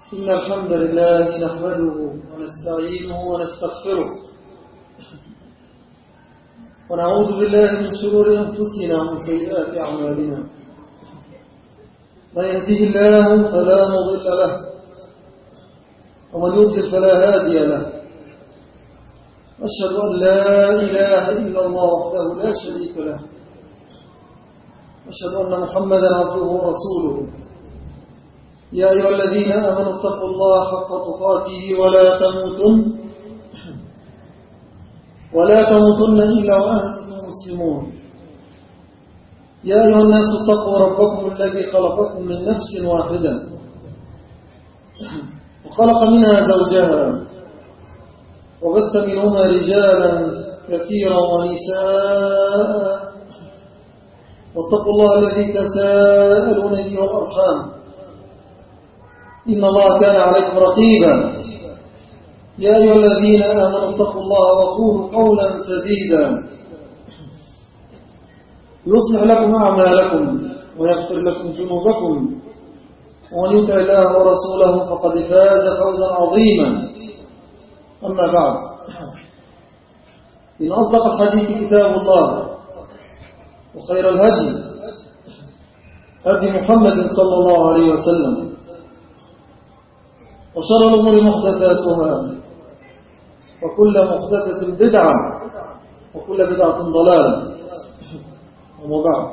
إن الحمد لله نحمده ونستعينه ونستغفره ونعوذ بالله من شرور أنفسنا ومن سيئات أعمالنا. من يهده الله فلا مضل له ومن يضلل فلا هادي له. أشهد أن لا إله إلا الله وحده لا شريك له. أشهد أن محمدا عبده ورسوله. يا أيها الذين آمنوا اتقوا الله حق تقاته ولا تموتن إلا وأنتم مسلمون. يا أيها الناس اتقوا ربكم الذي خلقكم من نفس واحدة وخلق منها زوجها وبث منهما رجالا كثيرا ونساء واتقوا الله الذي تساءلون به والأرحام إن الله كان عليكم رقيبا. يا أيها الذين آمنوا اتقوا الله وقولوا قولا سديدا يصلح لكم أعمالكم ويغفر لكم ذنوبكم ومن يطع الله ورسوله فقد فاز فوزا عظيما. أما بعد، إن أصدق الحديث كتاب الله وخير الهدي هدي محمد صلى الله عليه وسلم وشر الأمور محدثاتها وكل محدثة بدعة وكل بدعة ضلالة. وما بعد،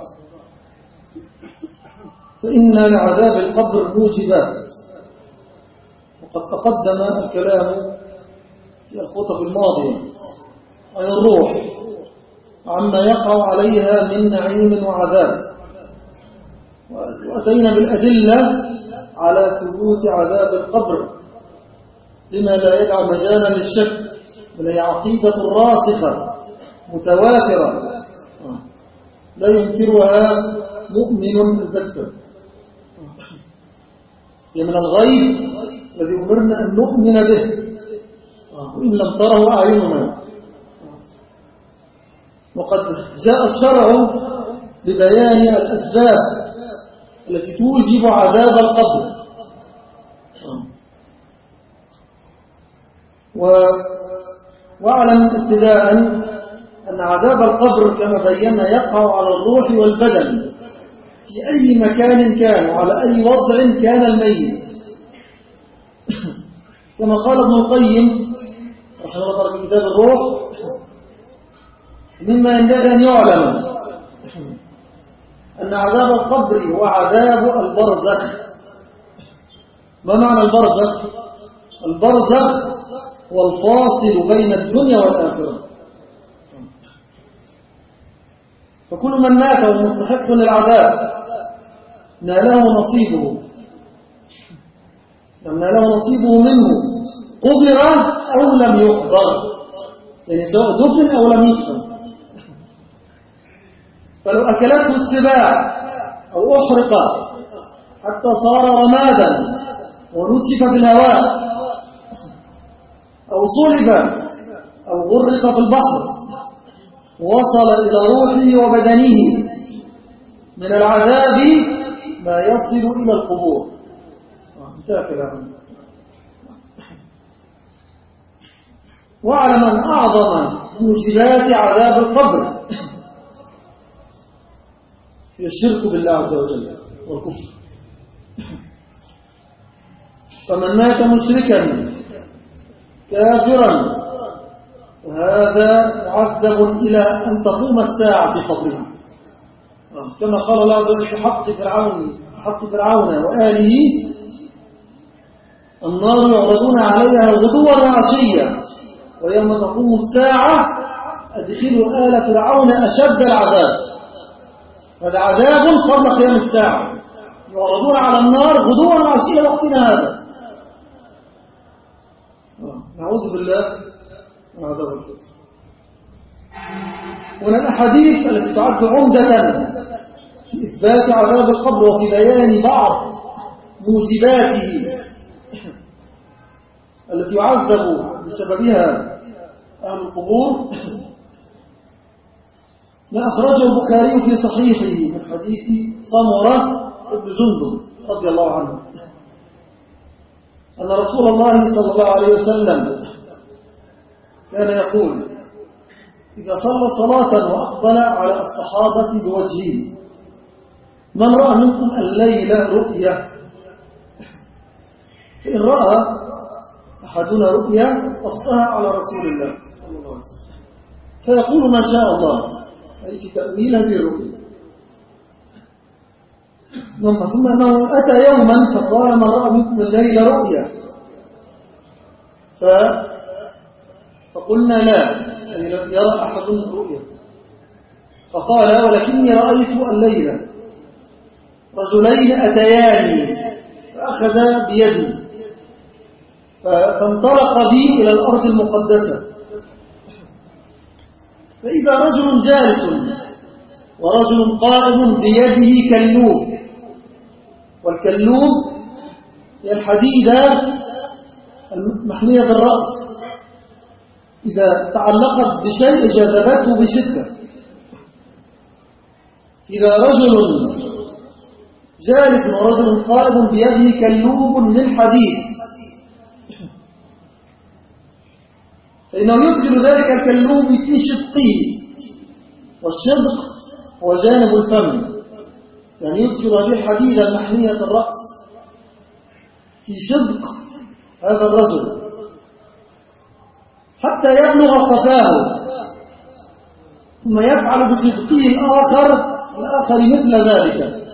فإن لعذاب القبر موجبات، وقد تقدم الكلام في الخطب الماضية عن الروح عما يقع عليها من نعيم وعذاب، وأتينا بالأدلة على ثبوت عذاب القبر لما لا يدع مجالا للشك، بل هي عقيدة راسخة متواترة لا ينكرها مؤمن البتة. هي من الغيب الذي أمرنا أن نؤمن به وإن لم تره أعيننا. وقد جاء الشرع ببيان الأسباب التي توجب عذاب القبر، واعلم ابتداء أن عذاب القبر كما بينا يقع على الروح والبدن في أي مكان كان وعلى أي وضع كان الميت. كما قال ابن القيم رحمه الله في كتاب الروح: مما ينبغي أن يعلم أن عذاب القبر وعذاب البرزخ. ما معنى البرزخ؟ البرزخ هو الفاصل بين الدنيا والآخرة. فكل من مات ومستحق للعذاب ناله نصيبه منه، قبر أو لم يقبر، يعني سواء دفن أو لم يدفن. فلو أكلته السباع أو أحرق حتى صار رمادا ونسف في الهواء أو صلب أو غرق في البحر وصل إلى روحه وبدنه من العذاب ما يصل إلى القبور. واعلم أن أعظم موجبات عذاب القبر هي الشرك بالله عز وجل والكفر. فمن مات مشركا كافرا وهذا معذب إلى أن تقوم الساعة في قبره، كما قال الله عز وجل في حق فرعون وآله: النار يعرضون عليها غدوا وعشيا ويوم تقوم الساعة أدخلوا آل فرعون أشد العذاب. هذا عذاب قبل قيام الساعة، يعرضون على النار غدوا وعشيا وقتنا هذا. نعوذ بالله من عذاب القبر. ومن الأحاديث التي تعد عمدة في إثبات عذاب القبر وفي بيان بعض موجباته التي يعذب بسببها أهل القبور ما أخرجه البخاري في صحيحه من حديث سمرة بن جندب رضي الله عنه أن رسول الله صلى الله عليه وسلم كان يقول إذا صلى صلاة وأقبل على الصحابة بوجهه من رأى منكم الليلة رؤية، فإن رأى أحدنا رؤيا قصها على رسول الله صلى الله عليه وسلم فيقول ما شاء الله، أي في تأويل هذه الرؤيا. ثم أنه أتى يوما فقال من رأى منكم الليلة رؤيا، فقلنا لا، يعني لم يرى أحد رؤيا. فقال ولكني رأيت الليلة رجلين أتياني فأخذا بيدي فانطلق بي إلى الأرض المقدسة، فإذا رجل جالس ورجل قائم بيده كلوب، والكلوب هي الحديدة المحنية بالرأس إذا تعلقت بشيء جذبته بشدة. إذا رجل جالس ورجل قائم بيده كلوب من حديد فإنه يدخل ذلك الكلوب في شدقه، والشدق هو جانب الفم، يعني يدخل هذه الحديدة المحنية الرأس في شدق هذا الرجل حتى يبلغ قفاه، ثم يفعل بشدقه الآخر مثل ذلك،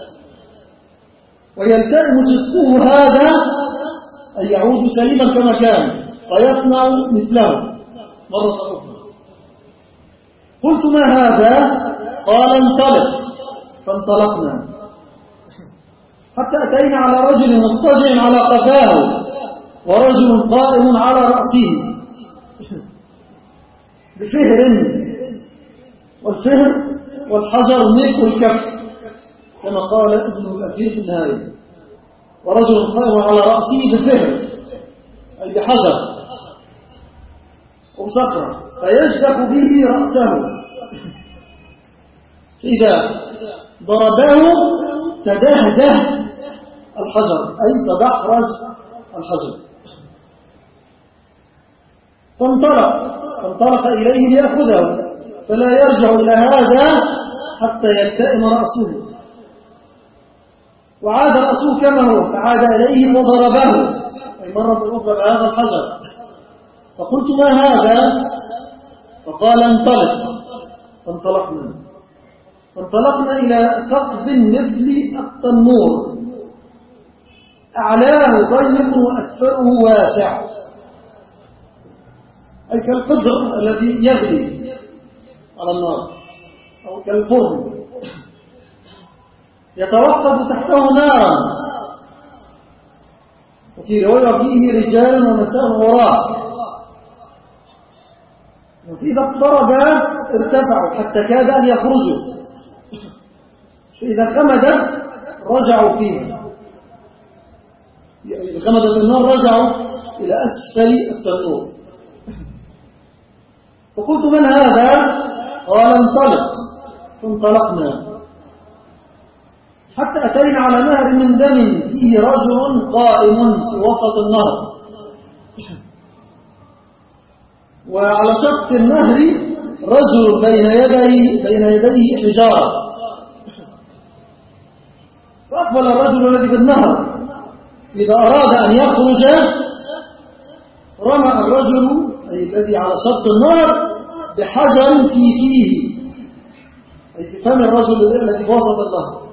ويلتئم شدقه هذا أن يعود سليما كما كان ويصنع مثله مرة أخرى. قلت ما هذا؟ قال انطلق، فانطلقنا حتى أتينا على رجل مضطجع على قفاه ورجل قائم على رأسه بفهر، والفهر والحجر ملك الكف كما قال ابن الأثير في النهاية، ورجل قائم على رأسه بفهر أي بحجر أو صخرة فيجدق به رأسه، فإذا ضربه تدهده الحجر أي تدحرج الحجر، فانطلق إليه ليأخذه فلا يرجع إلى هذا حتى يلتئم رأسه، وعاد رأسه كما هو فعاد إليه وضربه أي مرة أخرى بهذا الحجر. فقلت ما هذا؟ فقال انطلق، فانطلقنا إلى ثقب مثل التنور أعلاه ضيق وأسفله واسع، أي كالقدر الذي يغلي على النار أو كالفرن يتوقد تحته نارا، وفي رواية فيه رجال ونساء وراء، فإذا اقترب ارتفعوا حتى كاد أن يخرجوا، فإذا خمدت رجعوا فيها، يعني إذا خمدت النار رجعوا إلى أسفل التنور. فقلت من هذا؟ قال انطلق، فانطلقنا حتى أتينا على نهر من دم فيه رجل قائم في وسط النهر، وعلى شط النهر رجل بين يديه حجارة، فأقبل الرجل الذي في النهر إذا أراد أن يخرج رمى الرجل أي الذي على شط النهر بحجر في فيه أي في فم الرجل الذي في وسط النهر،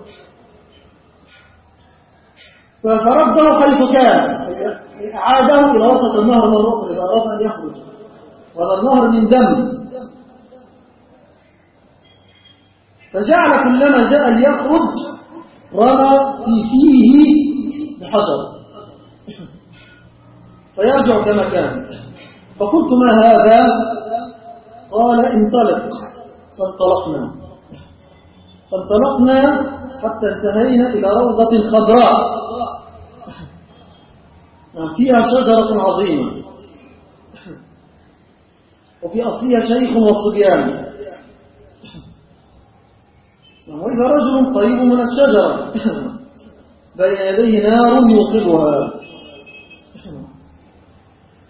فرده حيث كان، أعاده إلى وسط النهر مرة أخرى إذا أراد أن يخرج، وهذا النهر من دم. فجعل كلما جاء ليخرج رمى في فيه بحجر فيرجع كما كان. فقلت ما هذا؟ قال انطلق، فانطلقنا حتى انتهينا إلى روضة خضراء فيها شجرة عظيمة وفي أصلها شيخ وصبيان، وإذا رجل قريب من الشجرة بين يديه نار يوقدها،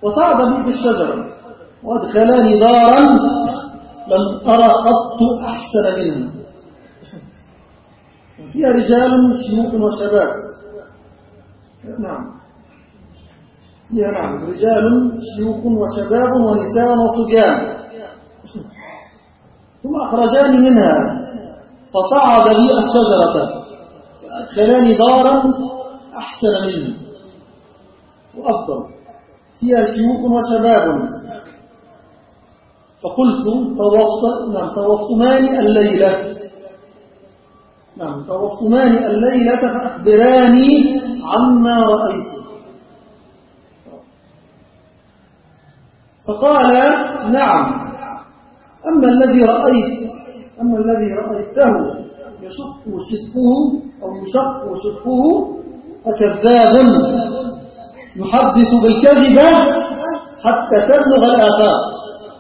وصعد بي في الشجرة وأدخلاني دارا لم أرى قط أحسن منها، فيها رجال شيوخ وشباب. نعم، فيها نعم رجال شيوخ وشباب ونساء وصبيان. ثم أخرجاني منها فصعد بي الشجرة فأدخلاني دارا أحسن مني وأفضل، فيها شيوخ وشباب. فقلت طوفتماني الليلة، نعم طوفتماني الليلة فأخبراني عما رأيت. فقال نعم، أما الذي رأيته يشق شقه فكذاب يحدث بالكذبة حتى تبلغ الآفاق.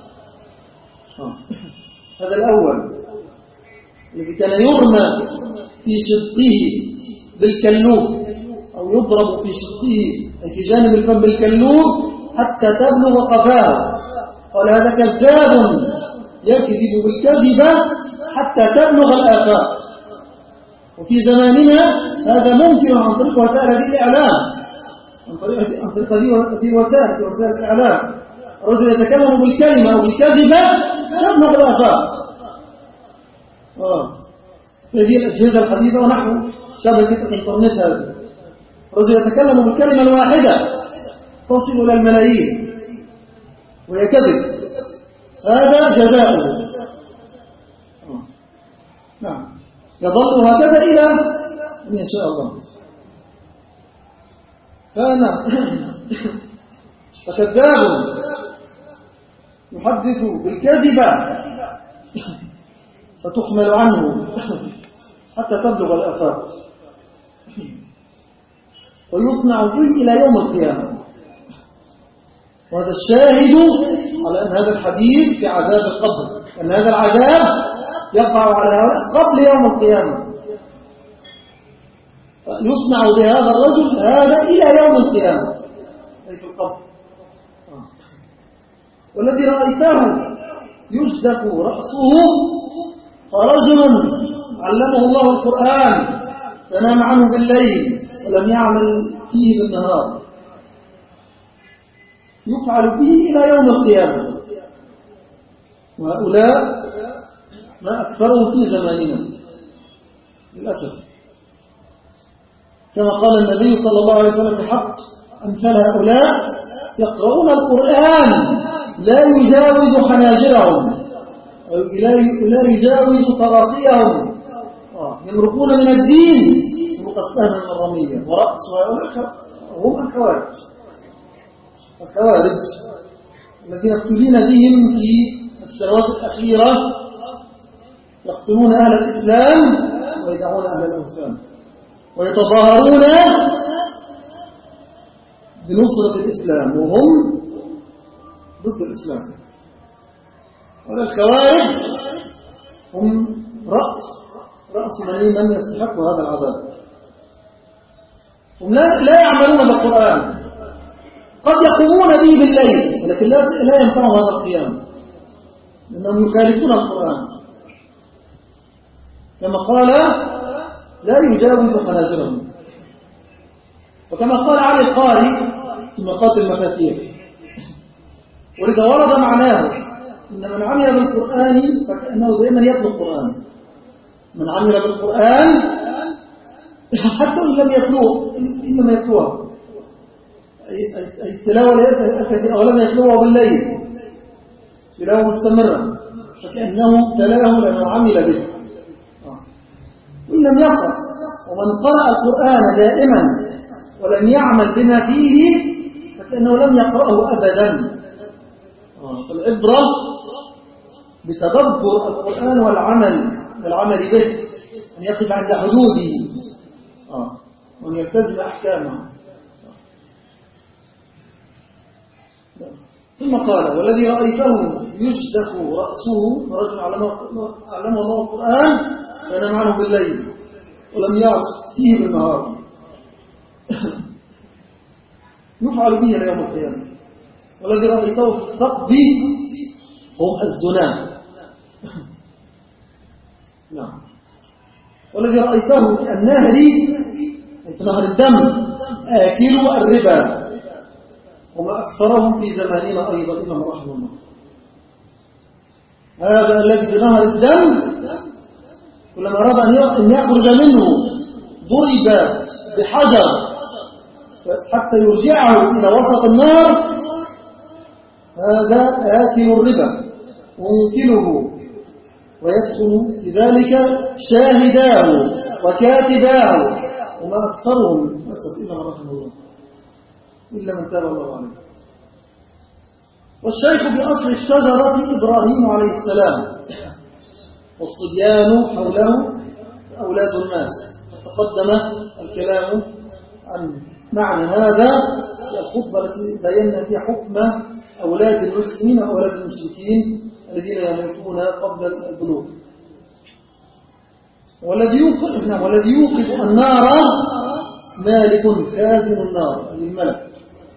هذا الأول الذي كان يرمى في شقه بالكلوب أو يضرب في شقه أي في جانب الفم بالكلوب حتى تبلغ قفاه. قال هذا كذاب يكذب بالكذبة حتى تبلغ الآفاق. وفي زماننا هذا ممكن عن طريق وسائل الإعلام، عن طريق هذه وسائل الإعلام. الرجل يتكلم بالكلمة أو بالكذبة تبلغ الآفاق. هذه الأجهزة الحديثة ونحن شبكة الإنترنت. هذا الرجل يتكلم بالكلمة الواحدة تصل إلى الملايين وهي كذب، هذا جزاؤه. نعم، يظل هكذا إلى أن يشاء الله. فكذاب يحدث بالكذبة فتحمل عنه حتى تبلغ الآفاق ويصنع به إلى يوم القيامة. وهذا الشاهد على أن هذا الحديث في عذاب القبر، أن هذا العذاب يقع على هؤلاء قبل يوم القيامة. يصنع بهذا الرجل هذا إلى يوم القيامة أي في القبر. والذي رأيته يشدق رأسه فرجل علمه الله القرآن فنام عنه بالليل ولم يعمل فيه بالنهار، يفعل به إلى يوم القيامة. وهؤلاء ما أكثرهم في زماننا للأسف. كما قال النبي صلى الله عليه وسلم بحق: أمثال هؤلاء يقرؤون القرآن لا يجاوز حناجرهم لا يجاوز تراقيهم، يمرقون من الدين مرق السهم من الرمية. ورأس هؤلاء هم الخوارج الذين ابتلينا بهم في السنوات الأخيرة، يقتلون أهل الإسلام ويدعون أهل الأوثان ويتظاهرون بنصرة الإسلام وهم ضد الإسلام. وهذا الخوارج هم رأس من يستحق هذا العذاب. هم لا يعملون بالقرآن، قد يقومون به بالليل ولكن لا ينفعهم هذا القيام لأنهم يخالفون القرآن. كما قال: لا يجاوز حناجرهم. وكما قال علي القاري في مقاتل المفاتيح، ولذا ورد معناه: إن من عمل بالقرآن فكأنه دائما يتلو القرآن. من عمل بالقرآن حتى إن لم يتلوه إنما يتلوه أي التلاوة التي أغلبها يتلوها بالليل تلاوة مستمرة، فكأنه تلاه لأنه عمل به. وإن لم يقرأ، ومن قرأ القرآن دائما ولم يعمل بما فيه فكأنه لم يقرأه أبدا. فالعبرة بتدبر القرآن والعمل به، أن يقف عند حدوده وأن يلتزم أحكامه. ثم قال: والذي رأيته يشدق رأسه رجل علمه الله القرآن فنام عنه بالليل ولم يعص فيه بالنهار، يفعل به إلى يوم القيامة. والذي رأيته في الثقب هم الزنا. نعم. والذي رأيته في النهر، في نهر الدم، آكلوا الربا، وما أكثرهم في زماننا أيضا إمام رحمه الله. هذا الذي في نهر الدم كلما أراد أن يخرج منه ضرب بحجر حتى يرجعه إلى وسط النار، هذا آكل الربا وممكنه، ويدخل في ذلك شاهداه وكاتباه، وما أكثرهم للأسف إلا من رحمه الله، إلا من تاب الله عليه. والشيخ بأصل الشجرة إبراهيم عليه السلام، والصبيان حوله أولاد الناس. تقدم الكلام عن معنى هذا في الخطبة التي بينا فيها حكم أولاد المسلمين وأولاد المشركين الذين يموتون قبل البلوغ. والذي يوقد النار مالك كاذن النار للملك.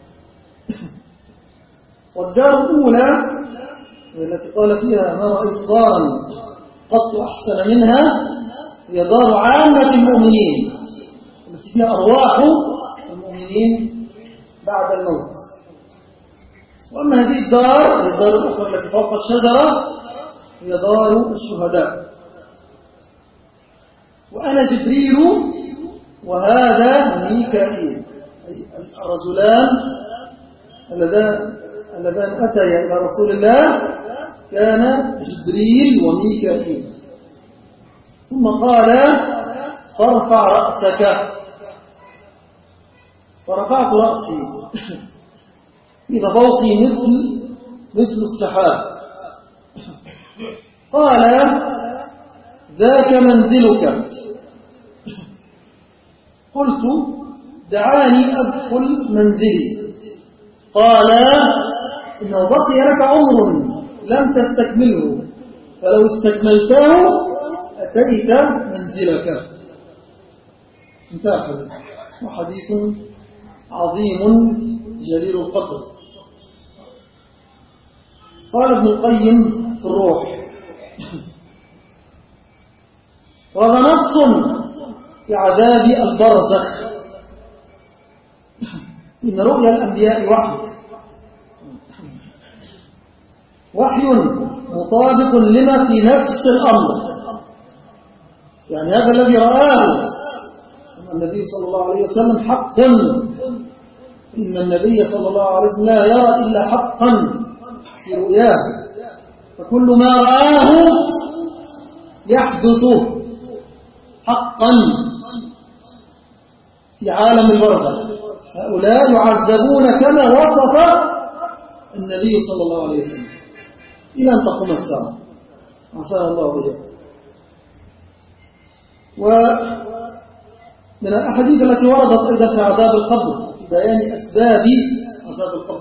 والدار الأولى التي قال فيها ما رأيت دارا قط أحسن منها هي دار عامة المؤمنين التي فيها أرواح المؤمنين بعد الموت. وأما هذه الدار الأخرى التي فوق الشجرة هي دار الشهداء. وأنا جبريل وهذا ميكائيل، أي الرجلان اللذان أتيا إلى رسول الله كان جبريل وميكائيل. ثم قال فارفع رأسك، فرفعت رأسي إذا فوقي مثل السحاب. قال ذاك منزلك. قلت دعاني أدخل منزلي. قال إنه بقي لك عمر لم تستكمله، فلو استكملته أتيت منزلك. انتهى الحديث، وحديث عظيم جليل القدر. قال ابن القيم في الروح وهذا نص في عذاب البرزخ، إن رؤيا الأنبياء وحي مطابق لما في نفس الأمر. يعني هذا الذي رآه النبي صلى الله عليه وسلم حق، إن النبي صلى الله عليه وسلم لا يرى إلا حقا في رؤياه، فكل ما رآه يحدث حقا في عالم البرزخ. هؤلاء يعذبون كما وصف النبي صلى الله عليه وسلم إلى أن تقوم الساعة، عافانا الله وإياكم. ومن الأحاديث التي وردت أيضا في عذاب القبر في بيان أسباب عذاب القبر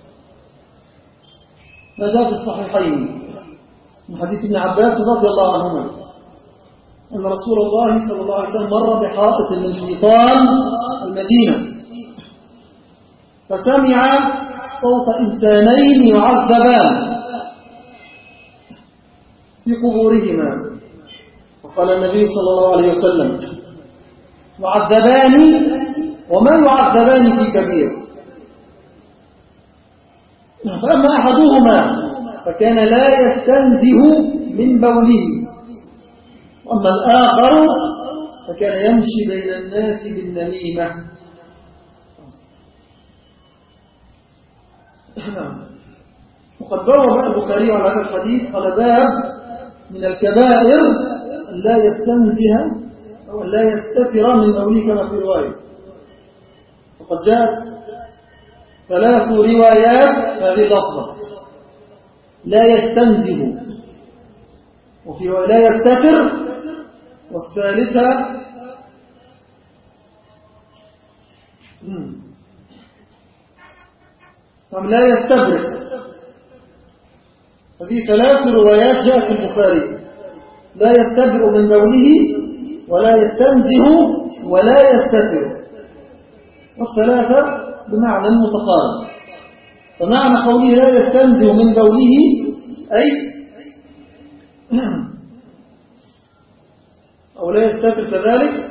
ما جاء في الصحيحين من حديث ابن عباس رضي الله عنهما أن رسول الله صلى الله عليه وسلم مر بحائط من حيطان المدينة، فسمع صوت إنسانين يعذبان في قبورهما، فقال النبي صلى الله عليه وسلم يعذبان وما يعذبان في كبير. فأما أحدهما فكان لا يستنزه من بوله، وأما الآخر فكان يمشي بين الناس بالنميمة. وقد بوب البخاري على هذا الحديث قال باب من الكبائر لا يستنزه أو لا يستتر من بوله كما في رواية. وقد جاءت 3 روايات هذه اللفظة لا يستنزه، وفي رواية لا يستتر، والثالثة لا يستبرق. هذه 3 روايات جاءت في البخاري: لا يستبرق من بوله ولا يستنزه ولا يستتر، والثلاثة بمعنى متقارب. فمعنى قوله لا يستنزه من بوله أي أو لا يستتر كذلك،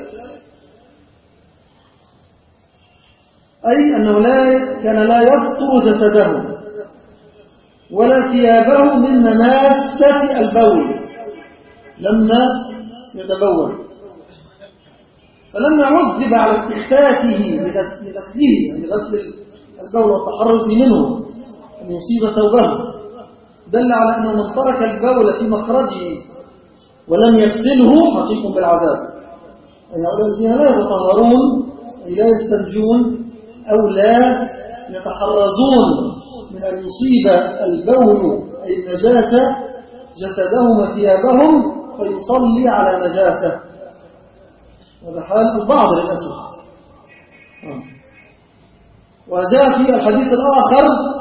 أي أنه كان لا يستر جسده ولا ثيابه من مماسة البول لما يتبول. فلما عذب على استخفافه بغسله، يعني غسل البول والتحرز منه أن يصيب ثوبه، دل على أنه من ترك البول في مخرجه ولم يغسله حقيق بالعذاب. أي هؤلاء الذين لا يتطهرون، أي لا يستنجون أو لا يتحرزون من أن يصيب البول أي النجاسة جسدهم وثيابهم فيصلي على نجاسة. هذا حال البعض للأسف. وجاء في الحديث الآخر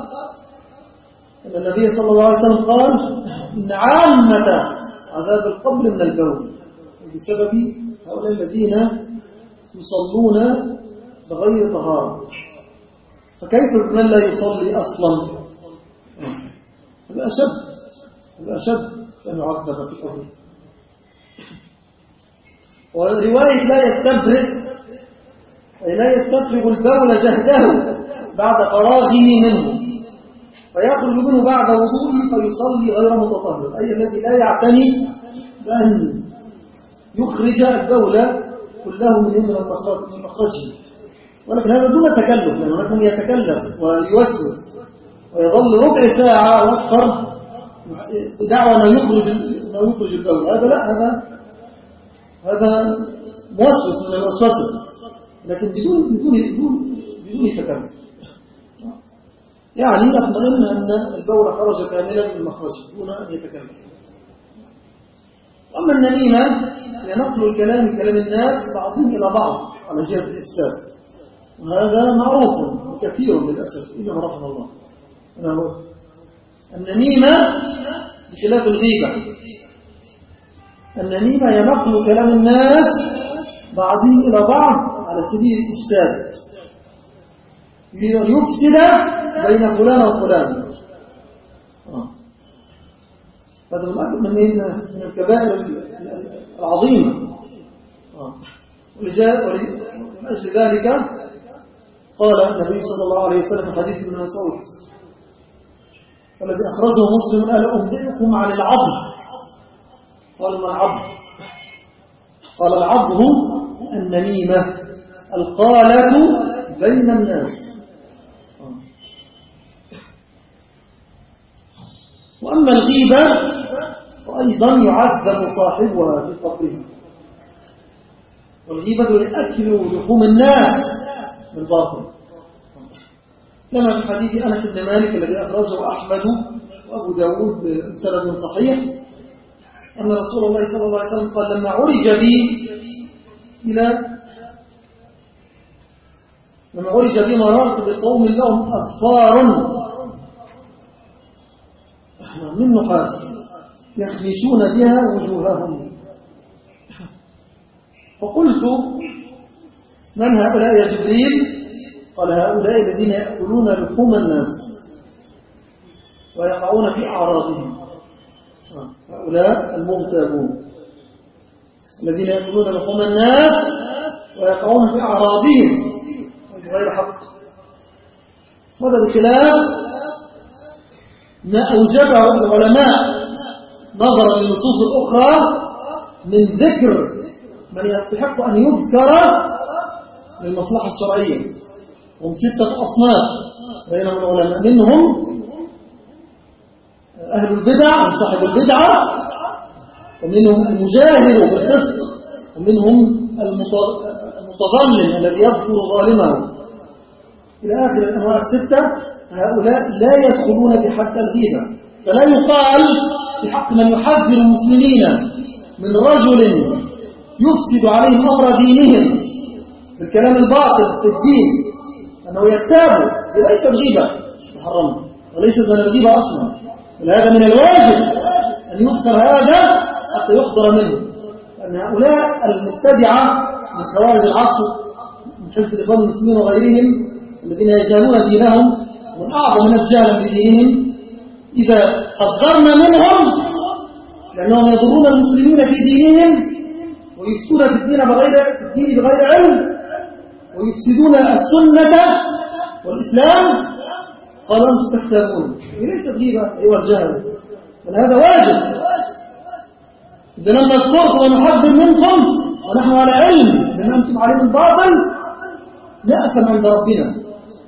أن النبي صلى الله عليه وسلم قال إن عامة عذاب القبر من البول، بسبب هؤلاء الذين يصلون بغير طهارة. فكيف من لا يصلي أصلا؟ هذا أشد أن يعذب في قبره. ورواية لا يستبرئ أي لا يستفرغ البول جهده بعد فراغه منه فيخرج منه بعد وضوءه فيصلي غير متطهر، أي الذي لا يعتني بأن يخرج البول كله من مخرجه. ولكن هذا دون تكلف، لأن هناك من يتكلف ويوسوس ويظل ربع ساعة أو أكثر دعوة أنه يخرج البول. هذا لا، هذا موسوس من الوسوسة، لكن بدون تكلف، يعني يطمئن أن البول خرج كاملا من مخرجه دون أن يتكلف. أما النميمة هي نقل الكلام من كلام الناس بعضهم إلى بعض على جهة الإفساد، وهذا معروف وكثير للأسف إلا ما رحم الله. النميمة بخلاف الغيبة، النميمة هي نقل كلام الناس بعضهم إلى بعض على سبيل الإفساد، ليفسد بين فلان وفلان. هذا من الكبائر العظيمة. ومن أجل ذلك قال النبي صلى الله عليه وسلم في حديث ابن مسعود الذي أخرجه مسلم: ألا أنبئكم عن العض؟ قال ما العض؟ قال العض النميمة القالة بين الناس. وأما الغيبة فأيضا يعذب صاحبها في قبره، والغيبة لأكل لحوم الناس بالباطل، كما في حديث أنس بن مالك الذي أخرجه أحمد وأبو داود بسند صحيح أن رسول الله صلى الله عليه وسلم قال: لما عرج بي مررت بقوم لهم أظفار من نحاس يخمشون بها وجوههم، فقلت: من هؤلاء يا جبريل؟ قال: هؤلاء الذين يأكلون لحوم الناس ويقعون في أعراضهم، هؤلاء المغتابون الذين يأكلون لحوم الناس ويقعون في أعراضهم غير حق. هذا بخلاف ما أوجبه العلماء نظرا للنصوص الأخرى من ذكر من يستحق أن يذكر للمصلحة الشرعية، هم 6 أصناف بينهم العلماء، منهم أهل البدع وصاحب البدعة، ومنهم المجاهر بالفسق، ومنهم المتظلم الذي يذكر ظالمه إلى آخر الأنواع 6. هؤلاء لا يدخلون في حد الغيبة، فلا يقال في حق من يحذر المسلمين من رجل يفسد عليهم أمر دينهم بالكلام الباطل في الدين أنه يغتاب، ليس الغيبة محرمة وليس من الغيبة أصلا، ولهذا من الواجب أن يذكر هذا حتى يخبر منه، أن هؤلاء المبتدعة من خوارج العصر من حزب الإخوان المسلمين وغيرهم الذين يجهلون دينهم ومن أعظم الناس جهلا بدينهم إذا حذرنا منهم لأنهم يضرون المسلمين في دينهم ويفسدون في الدين بغير علم ويفسدون السنة والإسلام، قال أنتم تكتابون. ليس تغيير أيها الجهل، بل هذا واجب. إذا لم نذكركم ونحذر منكم ونحن على علم بما أنتم عليه الباطل نأثم عند ربنا.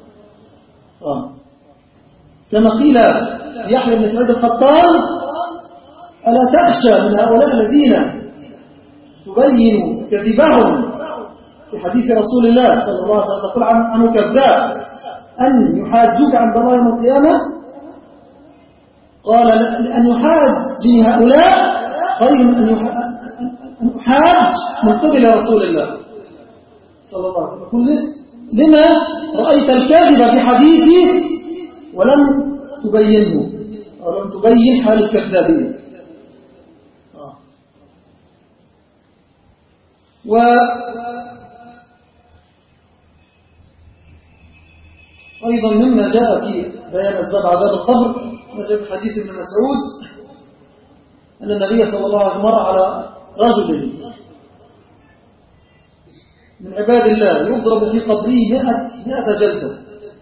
كما قيل يحيى بن سعيد القطان: ألا تخشى من هؤلاء الذين تبين كذبهم في حديث رسول الله صلى الله عليه وسلم تقول عنه كذاب أن يحاجوك عند الله يوم القيامة؟ قال: أن يحاجني هؤلاء خير من أن أحاج من قبل رسول الله صلى الله عليه وسلم. لما رأيت الكاذب في حديثي ولم تبينه ولم تبين حال الكذابين. وأيضا مما جاء في بيان أسباب عذاب القبر ما جاء في حديث ابن مسعود أن النبي صلى الله عليه وسلم مر على رجل من عباد الله يضرب في قبره 100 جلدة،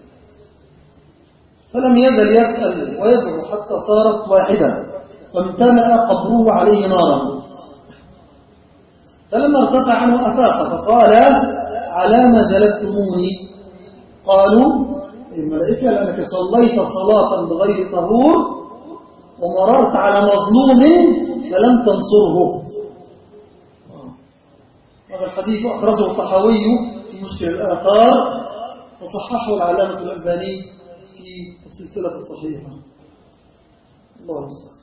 فلم يزل يسأل ويدعو حتى صارت واحدة فامتلأ قبره عليه نارا. فلما ارتفع عنه أفاق فقال: على ما جلدتموني؟ قالوا الملائكة: لأنك صليت صلاة بغير طهور ومررت على مظلوم فلم تنصره. هذا الحديث أخرجه الطحاوي في مشكل الآثار وصححه العلامة الألباني في السلسلة الصحيحة. الله المستعان.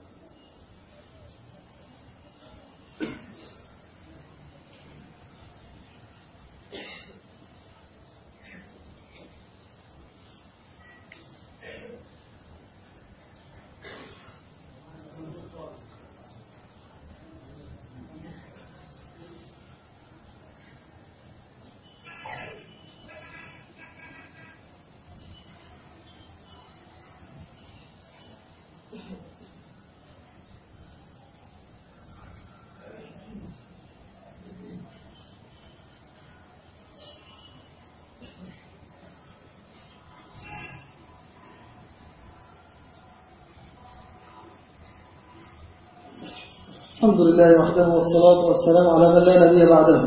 الحمد لله وحده والصلاة والسلام على من لا نبي بعده.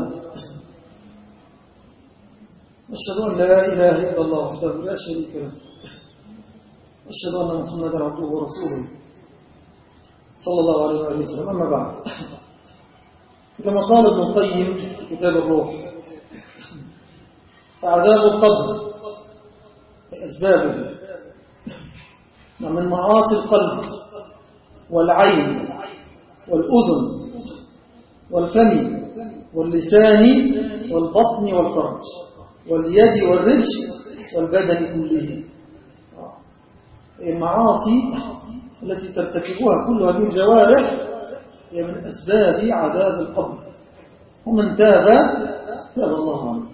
أشهد أن لا إله إلا الله وحده لا شريك له، أشهد أن محمدا عبده ورسوله صلى الله عليه وآله وسلم. أما بعد، كما قال ابن القيم في كتاب الروح: فعذاب القبر بأسبابه من معاصي القلب والعين والأذن والفم واللسان والبطن والفرج واليد والرجل والبدن كله. المعاصي التي ترتكبها كل هذه الجوارح هي من أسباب عذاب القبر، ومن تاب تاب الله عنه.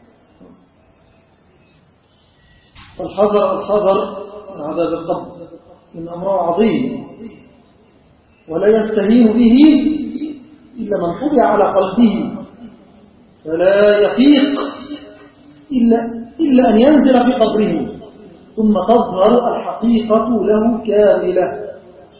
فالحذر من عذاب القبر إن أمره عظيم ولا يستهين به إلا من طبع على قلبه فلا يفيق إلا أن ينزل في قبره ثم تظهر الحقيقة له كاملة.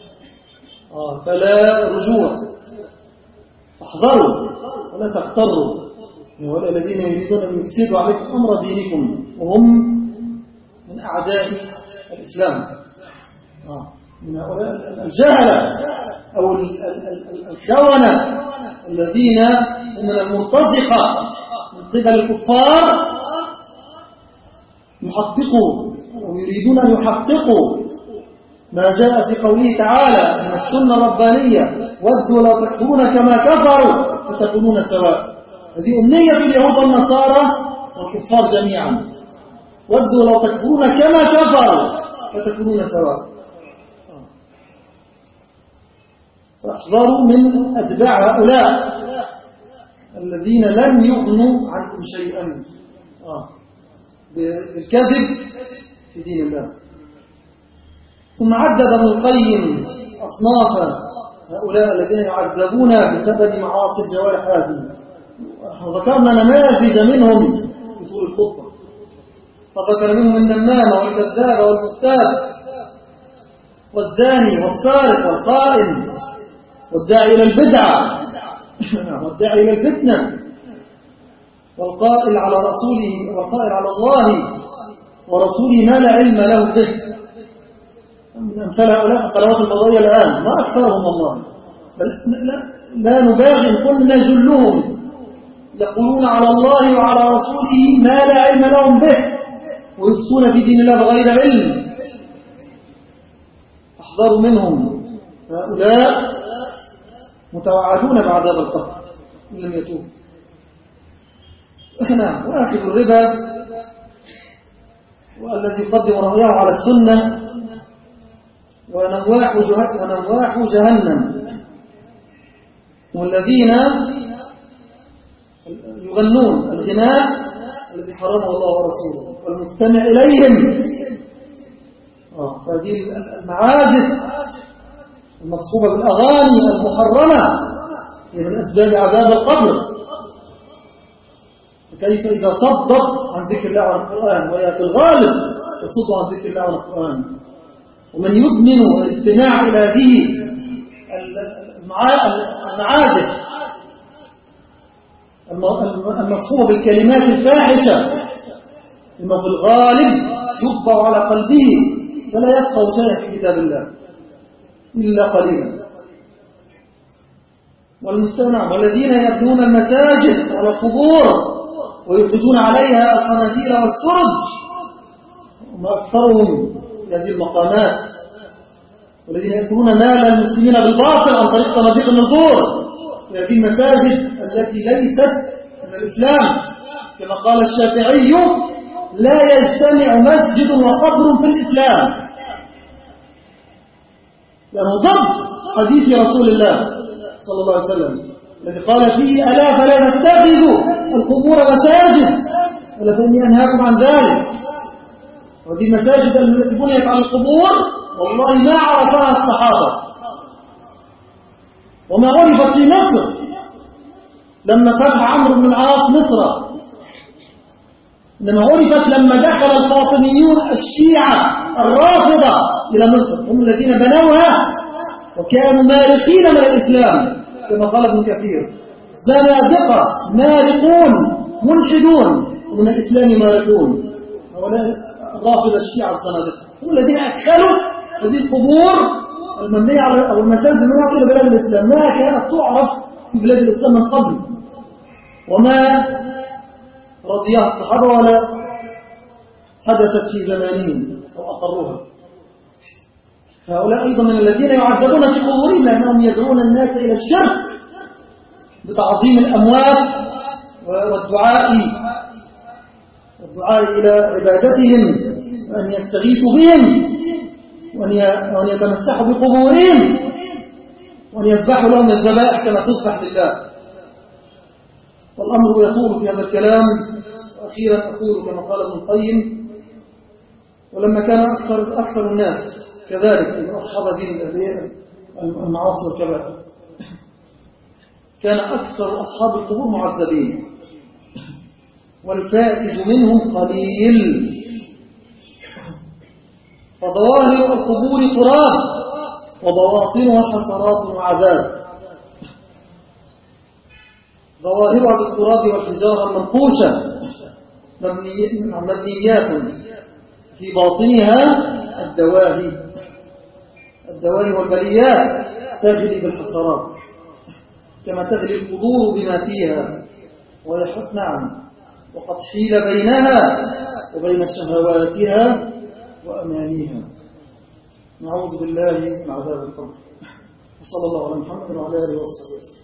فلا رجوع. احذروا ولا تغتروا هؤلاء الذين يريدون أن يفسدوا عليكم أمر دينكم وهم من أعداء الإسلام، من هؤلاء الجهلة أو الخونة الذين هم من المرتزقة من قبل الكفار يحققوا ويريدون أن يحققوا ما جاء في قوله تعالى من السنة الربانية: ودوا لو تكفرون كما كفروا فتكونون سواء. هذه أمنية اليهود والنصارى والكفار جميعا: ودوا لو تكفرون كما كفروا فتكونون سواء. فاحذروا من أتباع هؤلاء الذين لن يغنوا عنكم شيئا بالكذب في دين الله. ثم عدد ابن القيم أصناف هؤلاء الذين يعذبون بسبب معاصي الجوارح هذه، وذكرنا نماذج منهم في طول الخطبة، فذكر منهم النمام والكذاب والمغتاب والزاني والسارق والقائم والداعي إلى البدعة والداعي إلى الفتنة والقائل على رسوله والقائل على الله ورسوله ما لا علم له به، من أمثال هؤلاء القنوات الفضائية الآن ما أكثرهم والله، بل لا نبالغ إن كنا جلهم يقولون على الله وعلى رسوله ما لا علم لهم به ويفتون في دين الله بغير علم. احذروا منهم، هؤلاء متوعدون بعذاب القبر إن لم يتوبوا. وآخذ الربا والذي يقدم رأيه على السنة ونواح جهنم، والذين يغنون الغناء الذي حرمه الله ورسوله والمستمع إليهم. هذه المعازف المصحوبة بالأغاني المحرمة هي من أسباب عذاب القبر. كيف إذا صدت عن ذكر الله وعن القرآن، وهي في الغالب تصد عن ذكر الله وعن القرآن. ومن يدمن الاستماع إلى هذه المعازف المصحوبة بالكلمات الفاحشة لما في الغالب يطبع على قلبه فلا يفقه شيئا في كتاب الله إلا قليلا. والمستمع والذين يبنون المساجد على القبور ويخرجون عليها الخنازير والسرج، وما أكثرهم في هذه المقامات، والذين يأكلون مال المسلمين بالباطل عن طريق صناديق النذور في هذه المساجد التي ليست من الإسلام، كما قال الشافعي لا يجتمع مسجد وقبر في الإسلام، لأنه ضد حديث رسول الله صلى الله عليه وسلم الذي قال فيه ألا فلا تتخذوا القبور مساجد ولا فإني أنهاكم عن ذلك. وهذه المساجد التي بنيت على القبور والله ما عرفها الصحابة وما عرفت في مصر لما فتح عمرو بن العاص مصر، إنما عرفت لما دخل الفاطميون الشيعة الرافضة إلى مصر، هم الذين بنوها وكانوا مارقين من الإسلام كما قال ابن كثير، زنادقة مارقون ملحدون ومن الإسلام مارقون. هؤلاء الرافضة الشيعة الزنادقة هم الذين أدخلوا هذه القبور المبنية على أو المساجد المناطق إلى بلاد الإسلام، ما كانت تعرف في بلاد الإسلام من قبل، وما رضيها الصحابة ولا حدثت في زمانهم أو أقروها. هؤلاء أيضا من الذين يعذبون في قبورهم لأنهم يدعون الناس إلى الشرك بتعظيم الأموات والدعاء إلى عبادتهم وأن يستغيثوا بهم وأن يتمسحوا بقبورهم وأن يذبحوا لهم الذبائح كما تذبح لله. والأمر يطول في هذا الكلام، وأخيرا أقول كما قال ابن القيم: ولما كان أكثر الناس كذلك من أصحاب دين المعاصي والكبائر كان أكثر أصحاب القبور معذبين والفائز منهم قليل، فظواهر القبور تراب وبواطنها حسرات وعذاب. ظواهرها بالتراب والحجارة المنقوشة مبنيات، في باطنها الدواهي والبليات تغلي بالحسرات كما تغلي القبور بما فيها، وقد حيل بينها وبين شهواتها وأمانيها. نعوذ بالله من عذاب القبر. وصلى الله على محمد وعلى آله وصحبه وسلم.